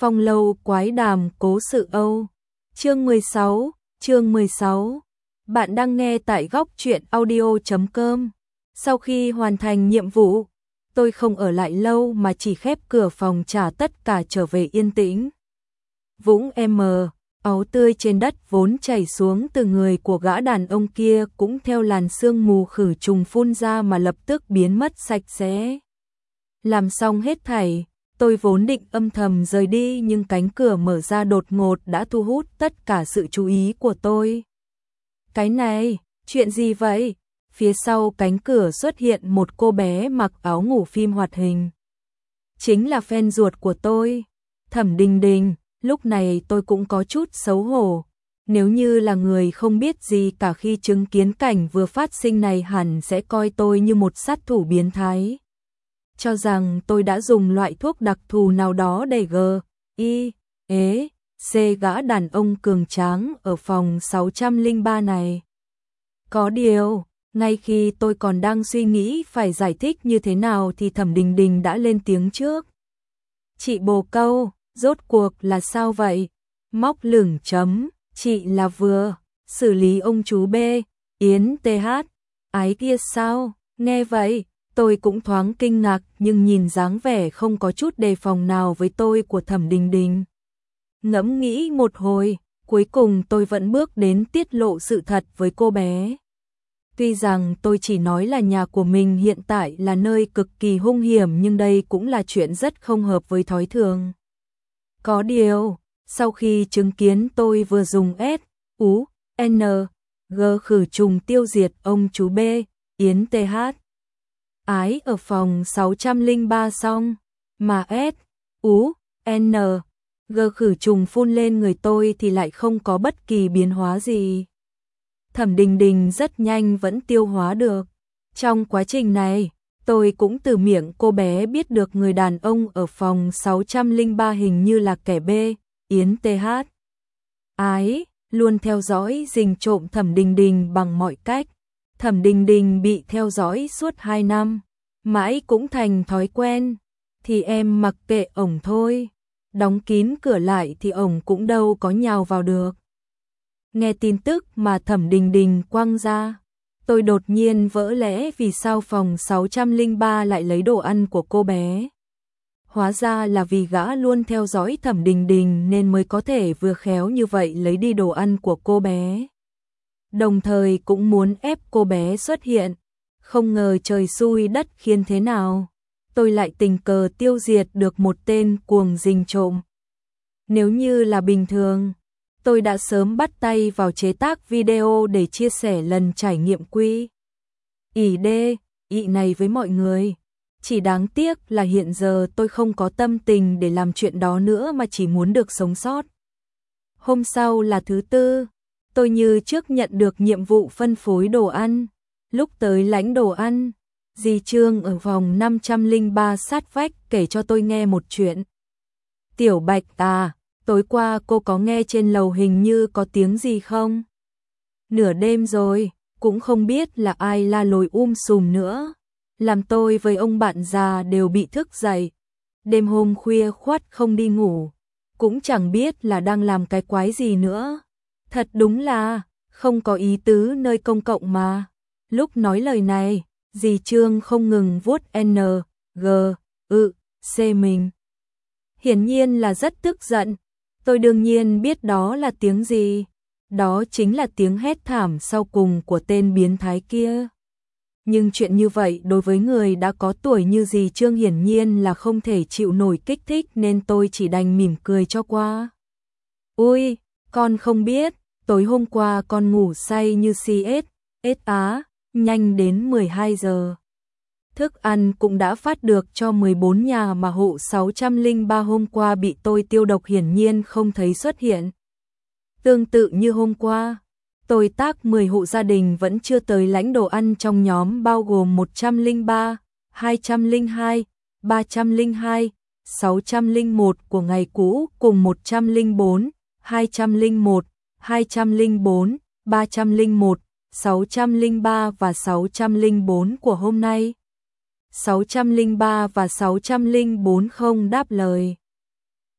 Phong lâu quái đàm cố sự Âu. Chương 16. Bạn đang nghe tại góc truyện audio.com. Sau khi hoàn thành nhiệm vụ, tôi không ở lại lâu mà chỉ khép cửa phòng trả tất cả trở về yên tĩnh. Vũng máu tươi trên đất vốn chảy xuống từ người của gã đàn ông kia cũng theo làn sương mù khử trùng phun ra mà lập tức biến mất sạch sẽ. Làm xong hết thảy, tôi vốn định âm thầm rời đi nhưng cánh cửa mở ra đột ngột đã thu hút tất cả sự chú ý của tôi. Cái này, chuyện gì vậy? Phía sau cánh cửa xuất hiện một cô bé mặc áo ngủ phim hoạt hình. Chính là fan ruột của tôi, Thẩm Đình Đình. Lúc này tôi cũng có chút xấu hổ. Nếu như là người không biết gì cả khi chứng kiến cảnh vừa phát sinh này hẳn sẽ coi tôi như một sát thủ biến thái. Cho rằng tôi đã dùng loại thuốc đặc thù nào đó để C gã đàn ông cường tráng ở phòng 603 này. Có điều, ngay khi tôi còn đang suy nghĩ phải giải thích như thế nào thì Thẩm Đình Đình đã lên tiếng trước. Chị bồ câu, rốt cuộc là sao vậy? Móc lửng chấm, chị là vừa xử lý ông chú B, Yến TH, ái kia sao? Nghe vậy, tôi cũng thoáng kinh ngạc nhưng nhìn dáng vẻ không có chút đề phòng nào với tôi của Thẩm Đình Đình. Ngẫm nghĩ một hồi, cuối cùng tôi vẫn bước đến tiết lộ sự thật với cô bé. Tuy rằng tôi chỉ nói là nhà của mình hiện tại là nơi cực kỳ hung hiểm nhưng đây cũng là chuyện rất không hợp với thói thường. Có điều, sau khi chứng kiến tôi vừa dùng S.U.N.G khử trùng tiêu diệt ông chú B, Yến TH, ái ở phòng 603 xong, mà S.U.N.G khử trùng phun lên người tôi thì lại không có bất kỳ biến hóa gì. Thẩm Đình Đình rất nhanh vẫn tiêu hóa được. Trong quá trình này, tôi cũng từ miệng cô bé biết được người đàn ông ở phòng 603 hình như là kẻ B, Yến TH, ái, luôn theo dõi rình trộm Thẩm Đình Đình bằng mọi cách. Thẩm Đình Đình bị theo dõi suốt 2 năm, mãi cũng thành thói quen, thì em mặc kệ ổng thôi. Đóng kín cửa lại thì ổng cũng đâu có nhào vào được. Nghe tin tức mà Thẩm Đình Đình quăng ra, tôi đột nhiên vỡ lẽ vì sao phòng 603 lại lấy đồ ăn của cô bé. Hóa ra là vì gã luôn theo dõi Thẩm Đình Đình nên mới có thể vừa khéo như vậy lấy đi đồ ăn của cô bé. Đồng thời cũng muốn ép cô bé xuất hiện. Không ngờ trời xui đất khiến thế nào, tôi lại tình cờ tiêu diệt được một tên cuồng rình trộm. Nếu như là bình thường, tôi đã sớm bắt tay vào chế tác video để chia sẻ lần trải nghiệm ị này với mọi người. Chỉ đáng tiếc là hiện giờ tôi không có tâm tình để làm chuyện đó nữa mà chỉ muốn được sống sót. Hôm sau là thứ Tư, tôi như trước nhận được nhiệm vụ phân phối đồ ăn. Lúc tới lãnh đồ ăn, dì Trương ở phòng 503 sát vách kể cho tôi nghe một chuyện. Tiểu Bạch à, tối qua cô có nghe trên lầu hình như có tiếng gì không? Nửa đêm rồi, cũng không biết là ai la lối sùm nữa. Làm tôi với ông bạn già đều bị thức dậy. Đêm hôm khuya khoắt không đi ngủ, cũng chẳng biết là đang làm cái quái gì nữa. Thật đúng là không có ý tứ nơi công cộng mà. Lúc nói lời này, dì Trương không ngừng vuốt C mình. Hiển nhiên là rất tức giận. Tôi đương nhiên biết đó là tiếng gì. Đó chính là tiếng hét thảm sau cùng của tên biến thái kia. Nhưng chuyện như vậy đối với người đã có tuổi như dì Trương hiển nhiên là không thể chịu nổi kích thích nên tôi chỉ đành mỉm cười cho qua. Ui, con không biết, tối hôm qua con ngủ say như á, nhanh đến 12 giờ. Thức ăn cũng đã phát được cho 14 nhà mà hộ 603 hôm qua bị tôi tiêu độc hiển nhiên không thấy xuất hiện. Tương tự như hôm qua, tôi tác 10 hộ gia đình vẫn chưa tới lãnh đồ ăn trong nhóm bao gồm 103, 202, 302, 601 của ngày cũ cùng 104, 201, 204, 301, 603 và 604 của hôm nay. 603 và 604 không đáp lời.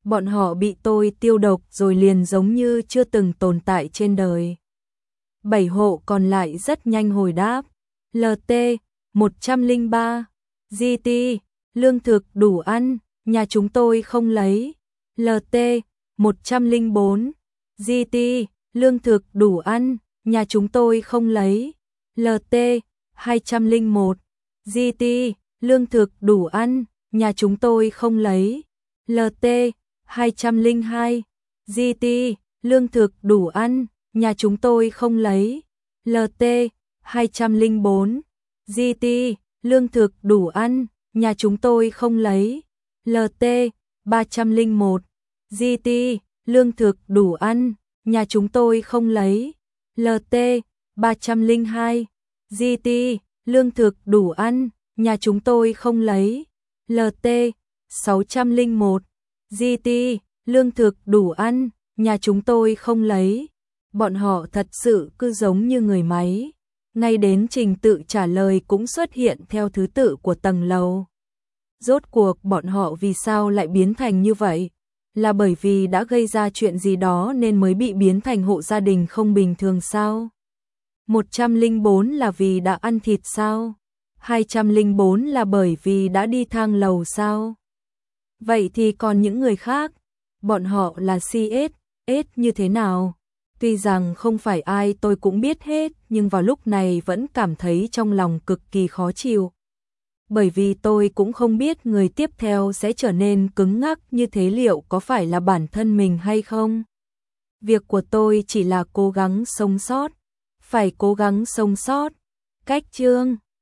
Bọn họ bị tôi tiêu độc rồi liền giống như chưa từng tồn tại trên đời. 7 hộ còn lại rất nhanh hồi đáp. LT 103 GT lương thực đủ ăn, nhà chúng tôi không lấy. LT 104 GT lương thực đủ ăn, nhà chúng tôi không lấy. LT 201 GT lương thực đủ ăn, nhà chúng tôi không lấy. LT 202 GT lương thực đủ ăn, nhà chúng tôi không lấy. LT 204 GT lương thực đủ ăn, nhà chúng tôi không lấy. LT 301 GT lương thực đủ ăn, nhà chúng tôi không lấy. LT 302 GT lương thực đủ ăn, nhà chúng tôi không lấy. LT 601 GT lương thực đủ ăn, nhà chúng tôi không lấy. Bọn họ thật sự cứ giống như người máy. Ngay đến trình tự trả lời cũng xuất hiện theo thứ tự của tầng lầu. Rốt cuộc bọn họ vì sao lại biến thành như vậy? Là bởi vì đã gây ra chuyện gì đó nên mới bị biến thành hộ gia đình không bình thường sao? 104 là vì đã ăn thịt sao? 204 là bởi vì đã đi thang lầu sao? Vậy thì còn những người khác, bọn họ là CS như thế nào? Tuy rằng không phải ai tôi cũng biết hết, nhưng vào lúc này vẫn cảm thấy trong lòng cực kỳ khó chịu. Bởi vì tôi cũng không biết người tiếp theo sẽ trở nên cứng ngắc như thế liệu có phải là bản thân mình hay không. Việc của tôi chỉ là cố gắng sống sót, phải cố gắng sống sót. Cách chương